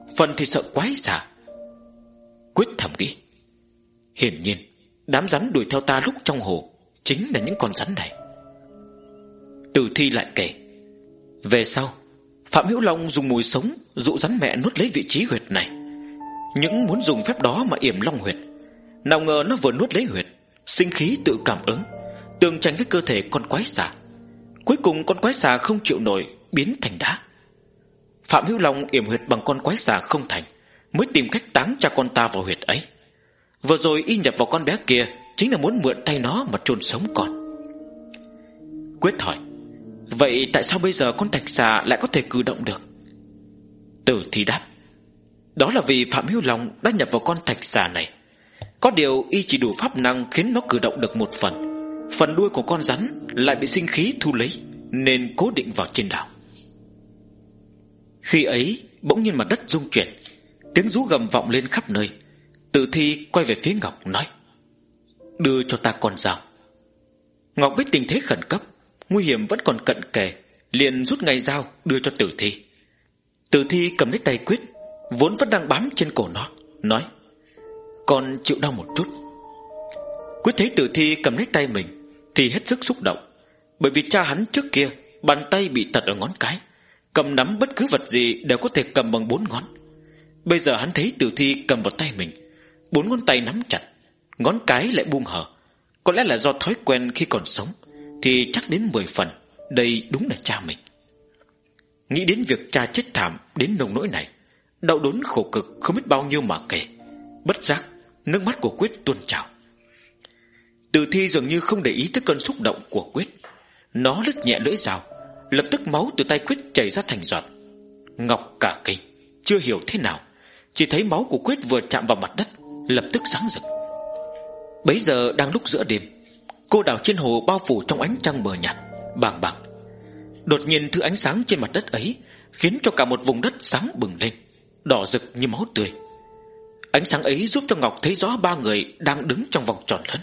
phần thì sợ quái xà. Quyết thầm nghĩ, hiển nhiên đám rắn đuổi theo ta lúc trong hồ chính là những con rắn này. Tử thi lại kể, về sau Phạm Hữu Long dùng mùi sống dụ rắn mẹ nuốt lấy vị trí huyệt này. Những muốn dùng phép đó mà yểm long huyệt, nào ngờ nó vừa nuốt lấy huyệt, sinh khí tự cảm ứng, tương tranh với cơ thể con quái xà. Cuối cùng con quái xà không chịu nổi, biến thành đá. Phạm Hữu Long yểm huyệt bằng con quái xà không thành, mới tìm cách táng cha con ta vào huyệt ấy. Vừa rồi y nhập vào con bé kia chính là muốn mượn tay nó mà chôn sống con. Quyết hỏi, vậy tại sao bây giờ con thạch xà lại có thể cử động được? Tử thi đáp, đó là vì Phạm Hữu Long đã nhập vào con thạch xà này. Có điều y chỉ đủ pháp năng khiến nó cử động được một phần, phần đuôi của con rắn lại bị sinh khí thu lấy, nên cố định vào trên đảo. Khi ấy bỗng nhiên mặt đất rung chuyển, tiếng rú gầm vọng lên khắp nơi. Tử thi quay về phía Ngọc nói, đưa cho ta con dao. Ngọc biết tình thế khẩn cấp, nguy hiểm vẫn còn cận kề, liền rút ngay dao đưa cho tử thi. Tử thi cầm lấy tay Quyết, vốn vẫn đang bám trên cổ nó, nói, con chịu đau một chút. Quyết thấy tử thi cầm lấy tay mình thì hết sức xúc động, bởi vì cha hắn trước kia bàn tay bị tật ở ngón cái, cầm nắm bất cứ vật gì đều có thể cầm bằng bốn ngón. Bây giờ hắn thấy tử thi cầm vào tay mình, bốn ngón tay nắm chặt, ngón cái lại buông hở. Có lẽ là do thói quen khi còn sống, thì chắc đến mười phần đây đúng là cha mình. Nghĩ đến việc cha chết thảm đến nông nỗi này, đau đớn khổ cực không biết bao nhiêu mà kể, bất giác nước mắt của Quyết tuôn trào. Tử thi dường như không để ý tới cơn xúc động của Quyết, nó lướt nhẹ lưỡi dao, lập tức máu từ tay Quyết chảy ra thành giọt. Ngọc cả kinh, chưa hiểu thế nào, chỉ thấy máu của Quyết vừa chạm vào mặt đất lập tức sáng rực. Bấy giờ đang lúc giữa đêm, cô đảo trên hồ bao phủ trong ánh trăng mờ nhạt bàng bạc. Đột nhiên thứ ánh sáng trên mặt đất ấy khiến cho cả một vùng đất sáng bừng lên, đỏ rực như máu tươi. Ánh sáng ấy giúp cho Ngọc thấy rõ ba người đang đứng trong vòng tròn lớn.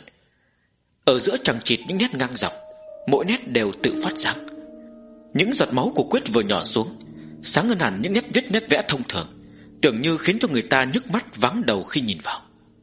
Ở giữa chằng chịt những nét ngang dọc, mỗi nét đều tự phát sáng. Những giọt máu của Quyết vừa nhỏ xuống, sáng hơn hẳn những nét viết nét vẽ thông thường, tưởng như khiến cho người ta nhức mắt váng đầu khi nhìn vào.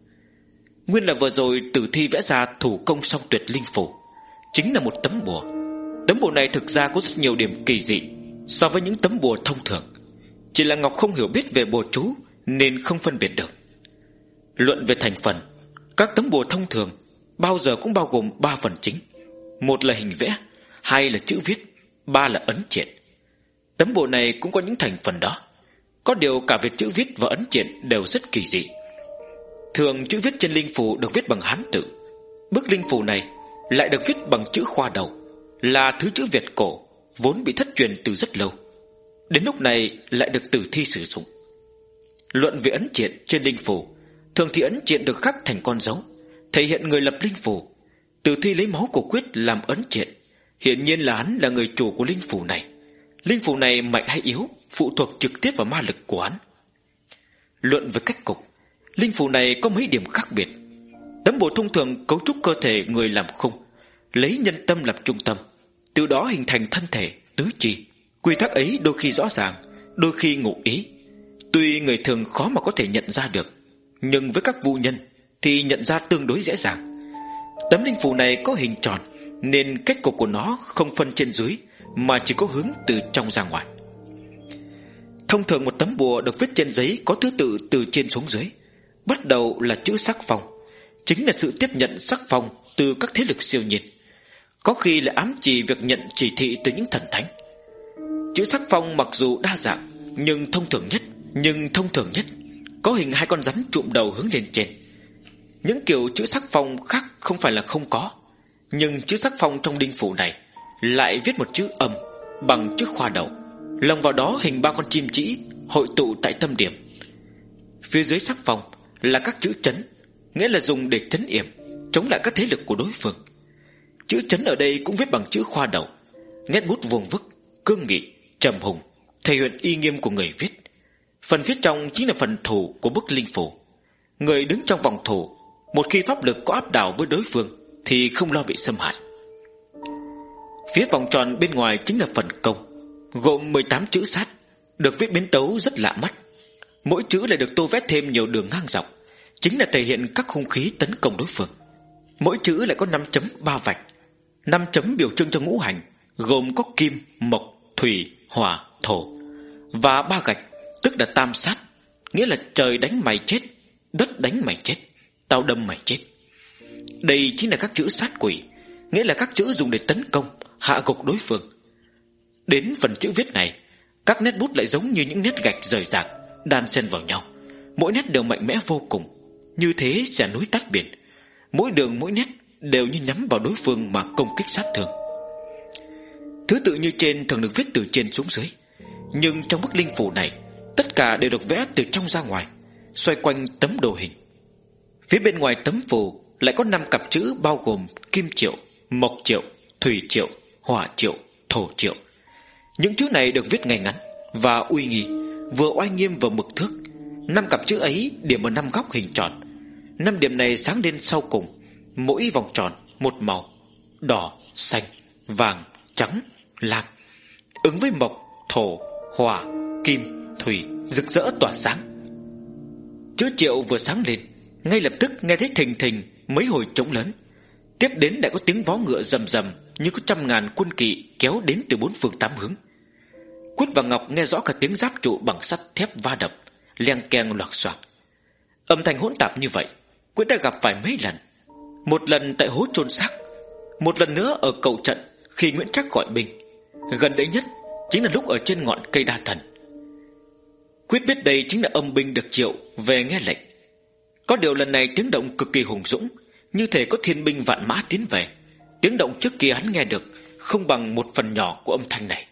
Nguyên là vừa rồi tử thi vẽ ra thủ công song tuyệt linh phù, chính là một tấm bùa. Tấm bùa này thực ra có rất nhiều điểm kỳ dị so với những tấm bùa thông thường, chỉ là Ngọc không hiểu biết về bùa chú nên không phân biệt được. Luận về thành phần, các tấm bùa thông thường bao giờ cũng bao gồm ba phần chính: một là hình vẽ, hai là chữ viết, ba là ấn triện. Tấm bùa này cũng có những thành phần đó, có điều cả việc chữ viết và ấn triện đều rất kỳ dị. Thường chữ viết trên linh phù được viết bằng Hán tự, bức linh phù này lại được viết bằng chữ khoa đầu, là thứ chữ Việt cổ vốn bị thất truyền từ rất lâu, đến lúc này lại được tử thi sử dụng. Luận về ấn triện trên linh phù, thường thì ấn triện được khắc thành con dấu, thể hiện người lập linh phù. Tử thi lấy máu của Quyết làm ấn triện, hiển nhiên là hắn là người chủ của linh phù này. Linh phù này mạnh hay yếu phụ thuộc trực tiếp vào ma lực của hắn. Luận về cách cục, linh phù này có mấy điểm khác biệt. Tấm bùa thông thường cấu trúc cơ thể người làm khung, lấy nhân tâm làm trung tâm, từ đó hình thành thân thể, tứ chi. Quy tắc ấy đôi khi rõ ràng, đôi khi ngụ ý. Tuy người thường khó mà có thể nhận ra được, nhưng với các vũ nhân thì nhận ra tương đối dễ dàng. Tấm linh phù này có hình tròn, nên cách cục của nó không phân trên dưới, mà chỉ có hướng từ trong ra ngoài. Thông thường một tấm bùa được viết trên giấy có thứ tự từ trên xuống dưới. Bắt đầu là chữ sắc phong, chính là sự tiếp nhận sắc phong từ các thế lực siêu nhiên, có khi là ám chỉ việc nhận chỉ thị từ những thần thánh. Chữ sắc phong mặc dù đa dạng, nhưng thông thường nhất nhưng thông thường nhất có hình hai con rắn trụm đầu hướng lên trên. Những kiểu chữ sắc phong khác không phải là không có, nhưng chữ sắc phong trong linh phủ này lại viết một chữ âm bằng chữ khoa đầu, lồng vào đó hình ba con chim trĩ hội tụ tại tâm điểm. Phía dưới sắc phong là các chữ trấn, nghĩa là dùng để trấn yểm, chống lại các thế lực của đối phương. Chữ trấn ở đây cũng viết bằng chữ khoa đầu, nét bút vuông vức, cương nghị, trầm hùng, thể hiện uy nghiêm của người viết. Phần viết trong chính là phần thủ của bức linh phù. Người đứng trong vòng thủ, một khi pháp lực có áp đảo với đối phương thì không lo bị xâm hại. Phía vòng tròn bên ngoài chính là phần công, gồm mười tám chữ sát, được viết biến tấu rất lạ mắt. Mỗi chữ lại được tô vẽ thêm nhiều đường ngang dọc, chính là thể hiện các hung khí tấn công đối phương. Mỗi chữ lại có năm chấm ba vạch. Năm chấm biểu trưng cho ngũ hành, gồm có kim, mộc, thủy, hỏa, thổ. Và ba gạch tức là tam sát, nghĩa là trời đánh mày chết, đất đánh mày chết, tao đâm mày chết. Đây chính là các chữ sát quỷ, nghĩa là các chữ dùng để tấn công, hạ gục đối phương. Đến phần chữ viết này, các nét bút lại giống như những nét gạch rời rạc, đan xen vào nhau. Mỗi nét đều mạnh mẽ vô cùng, như thế sẽ núi tát biển. Mỗi đường mỗi nét đều như nhắm vào đối phương mà công kích sát thương. Thứ tự như trên thường được viết từ trên xuống dưới, nhưng trong bức linh phủ này, tất cả đều được vẽ từ trong ra ngoài, xoay quanh tấm đồ hình. Phía bên ngoài tấm phù lại có năm cặp chữ bao gồm kim triệu, mộc triệu, thủy triệu, hỏa triệu, thổ triệu. Những chữ này được viết ngay ngắn và uy nghi, vừa oai nghiêm vừa mực thước. Năm cặp chữ ấy điểm ở năm góc hình tròn. Năm điểm này sáng lên sau cùng, mỗi vòng tròn một màu: đỏ, xanh, vàng, trắng, lam, ứng với mộc, thổ, hỏa, kim, thủy, rực rỡ tỏa sáng. Chữ triệu vừa sáng lên, ngay lập tức nghe thấy thình thình mấy hồi trống lớn. Tiếp đến lại có tiếng vó ngựa rầm rầm, như có trăm ngàn quân kỵ kéo đến từ bốn phương tám hướng. Quyết và Ngọc nghe rõ cả tiếng giáp trụ bằng sắt thép va đập, leng keng loạc xoạc. Âm thanh hỗn tạp như vậy Quyết đã gặp phải mấy lần. Một lần tại hố chôn xác, một lần nữa ở cầu trận khi Nguyễn Trác gọi binh, gần đấy nhất chính là lúc ở trên ngọn cây đa thần. Quyết biết đây chính là âm binh được triệu về nghe lệnh. Có điều lần này tiếng động cực kỳ hùng dũng, như thể có thiên binh vạn mã tiến về. Tiếng động trước kia hắn nghe được không bằng một phần nhỏ của âm thanh này.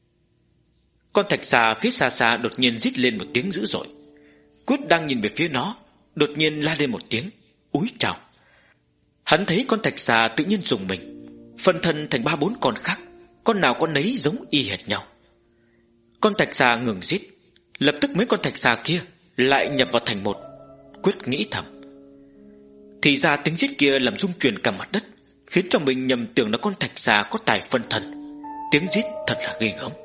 Con thạch xà phía xa xa đột nhiên rít lên một tiếng dữ dội. Quyết đang nhìn về phía nó, đột nhiên la lên một tiếng: úi chào! Hắn thấy con thạch xà tự nhiên rùng mình, phân thân thành ba bốn con khác, con nào con nấy giống y hệt nhau. Con thạch xà ngừng rít, lập tức mấy con thạch xà kia lại nhập vào thành một. Quyết nghĩ thầm, thì ra tiếng rít kia làm rung chuyển cả mặt đất, khiến cho mình nhầm tưởng là con thạch xà có tài phân thân. Tiếng rít thật là ghê gớm.